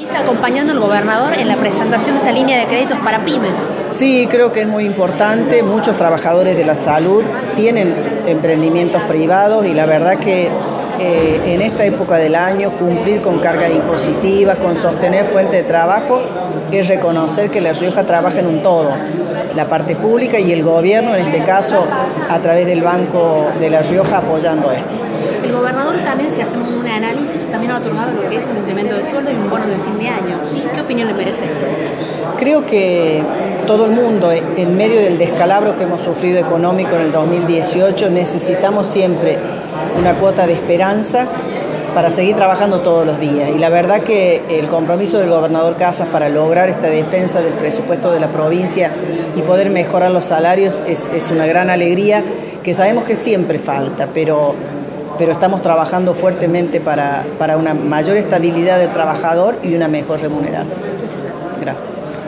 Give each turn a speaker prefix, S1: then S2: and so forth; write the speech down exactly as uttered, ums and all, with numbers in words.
S1: Está acompañando al gobernador en la presentación de esta línea de créditos para pymes.
S2: Sí, creo que es muy importante. Muchos trabajadores de la salud tienen emprendimientos privados y la verdad que eh, en esta época del año cumplir con carga impositiva, con sostener fuente de trabajo, es reconocer que La Rioja trabaja en un todo. La parte pública y el gobierno, en este caso, a través del Banco de La Rioja, apoyando esto.
S1: El gobernador también, si hacemos un análisis, también ha otorgado lo que es un incremento de sueldo y un bono de fin de año. ¿Qué opinión le merece esto?
S2: Creo que todo el mundo, en medio del descalabro que hemos sufrido económico en el dos mil dieciocho, necesitamos siempre una cuota de esperanza para seguir trabajando todos los días. Y la verdad que el compromiso del gobernador Casas para lograr esta defensa del presupuesto de la provincia y poder mejorar los salarios es, es una gran alegría, que sabemos que siempre falta, pero, pero estamos trabajando fuertemente para, para una mayor estabilidad del trabajador y una mejor remuneración.
S1: Muchas gracias.
S2: Gracias.